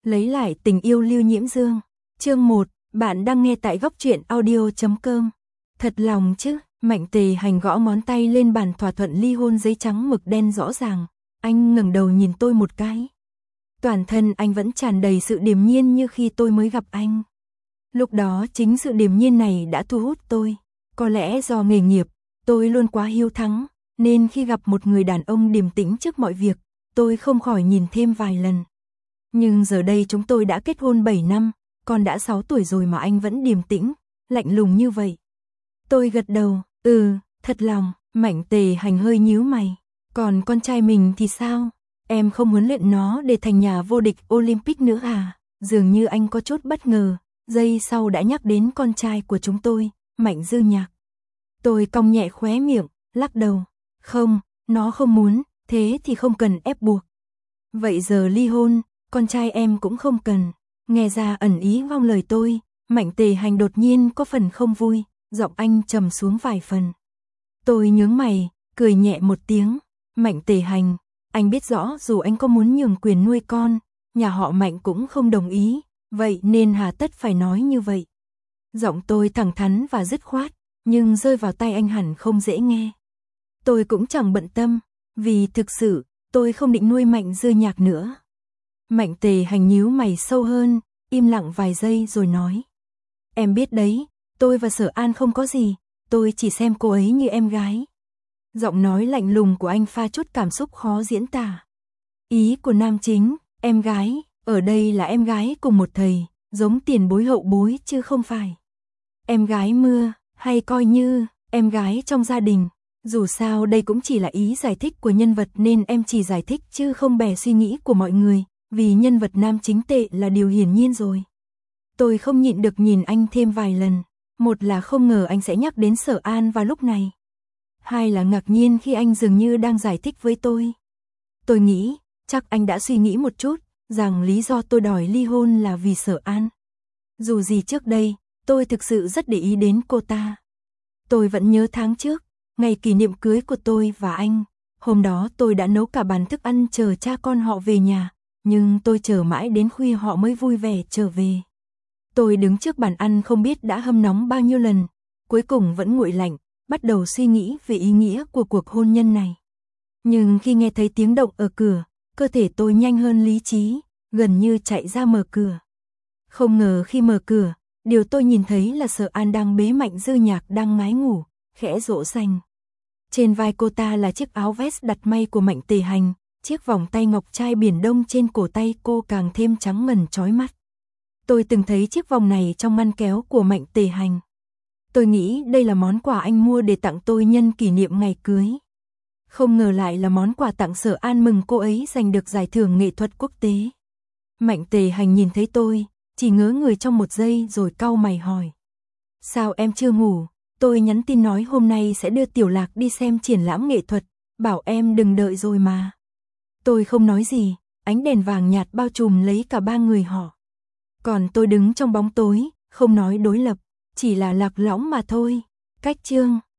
Lấy lại tình yêu Lưu Nhiễm Dương. Chương 1, bạn đang nghe tại góc truyện audio.com. Thật lòng chứ, Mạnh Tề Hành gõ ngón tay lên bàn thỏa thuận ly hôn giấy trắng mực đen rõ ràng. Anh ngẩng đầu nhìn tôi một cái. Toàn thân anh vẫn tràn đầy sự điềm nhiên như khi tôi mới gặp anh. Lúc đó chính sự điềm nhiên này đã thu hút tôi. Có lẽ do nghề nghiệp, tôi luôn quá hiếu thắng, nên khi gặp một người đàn ông điềm tĩnh trước mọi việc, tôi không khỏi nhìn thêm vài lần. Nhưng giờ đây chúng tôi đã kết hôn 7 năm, con đã 6 tuổi rồi mà anh vẫn điềm tĩnh, lạnh lùng như vậy. Tôi gật đầu, thật lòng. Mạnh Tề Hành hơi nhíu mày. Còn con trai mình thì sao? Em không huấn luyện nó để thành nhà vô địch Olympic nữa à? Dường như anh có chút bất ngờ, giây sau đã nhắc đến con trai của chúng tôi, Mạnh Dư Nhạc. Tôi cong nhẹ khóe miệng, lắc đầu. Không, nó không muốn, thế thì không cần ép buộc. Vậy giờ ly hôn, con trai em cũng không cần. Nghe ra ẩn ý trong lời tôi, Mạnh Tề Hành đột nhiên có phần không vui, giọng anh trầm xuống vài phần. Tôi nhướng mày, cười nhẹ một tiếng. Mạnh Tề Hành, anh biết rõ dù anh có muốn nhường quyền nuôi con, nhà họ Mạnh cũng không đồng ý, vậy nên hà tất phải nói như vậy. Giọng tôi thẳng thắn và dứt khoát, nhưng rơi vào tay anh hẳn không dễ nghe. Tôi cũng chẳng bận tâm, vì thực sự, tôi không định nuôi Mạnh Dư Nhạc nữa. Mạnh Tề Hành nhíu mày sâu hơn, im lặng vài giây rồi nói. Em biết đấy, tôi và Sở An không có gì, tôi chỉ xem cô ấy như em gái. Giọng nói lạnh lùng của anh pha chút cảm xúc khó diễn tả. Ý của nam chính, em gái, ở đây là em gái cùng một thầy, giống tiền bối hậu bối chứ không phải em gái mưa, hay coi như em gái trong gia đình. Dù sao đây cũng chỉ là ý giải thích của nhân vật nên em chỉ giải thích chứ không bè suy nghĩ của mọi người, vì nhân vật nam chính tệ là điều hiển nhiên rồi. Tôi không nhịn được nhìn anh thêm vài lần. Một là không ngờ anh sẽ nhắc đến Sở An vào lúc này. Hai là ngạc nhiên khi anh dường như đang giải thích với tôi. Tôi nghĩ, chắc anh đã suy nghĩ một chút, rằng lý do tôi đòi ly hôn là vì Sở An. Dù gì trước đây, tôi thực sự rất để ý đến cô ta. Tôi vẫn nhớ tháng trước, ngày kỷ niệm cưới của tôi và anh. Hôm đó tôi đã nấu cả bàn thức ăn chờ cha con họ về nhà, nhưng tôi chờ mãi đến khuya họ mới vui vẻ trở về. Tôi đứng trước bàn ăn không biết đã hâm nóng bao nhiêu lần, cuối cùng vẫn nguội lạnh, bắt đầu suy nghĩ về ý nghĩa của cuộc hôn nhân này. Nhưng khi nghe thấy tiếng động ở cửa, cơ thể tôi nhanh hơn lý trí, gần như chạy ra mở cửa. Không ngờ khi mở cửa, điều tôi nhìn thấy là Sở An đang bế Mạnh Dư Nhạc đang ngái ngủ, khẽ dỗ dành. Trên vai cô ta là chiếc áo vest đặt may của Mạnh Tề Hành, chiếc vòng tay ngọc trai biển đông trên cổ tay cô càng thêm trắng ngần chói mắt. Tôi từng thấy chiếc vòng này trong ngăn kéo của Mạnh Tề Hành. Tôi nghĩ đây là món quà anh mua để tặng tôi nhân kỷ niệm ngày cưới. Không ngờ lại là món quà tặng Sở An mừng cô ấy giành được giải thưởng nghệ thuật quốc tế. Mạnh Tề Hành nhìn thấy tôi, chỉ ngớ người trong một giây rồi cau mày hỏi. Sao em chưa ngủ? Tôi nhắn tin nói hôm nay sẽ đưa Tiểu Lạc đi xem triển lãm nghệ thuật, bảo em đừng đợi rồi mà. Tôi không nói gì, ánh đèn vàng nhạt bao trùm lấy cả ba người họ. Còn tôi đứng trong bóng tối, không nói đối lập, chỉ là lạc lõng mà thôi. Cách chương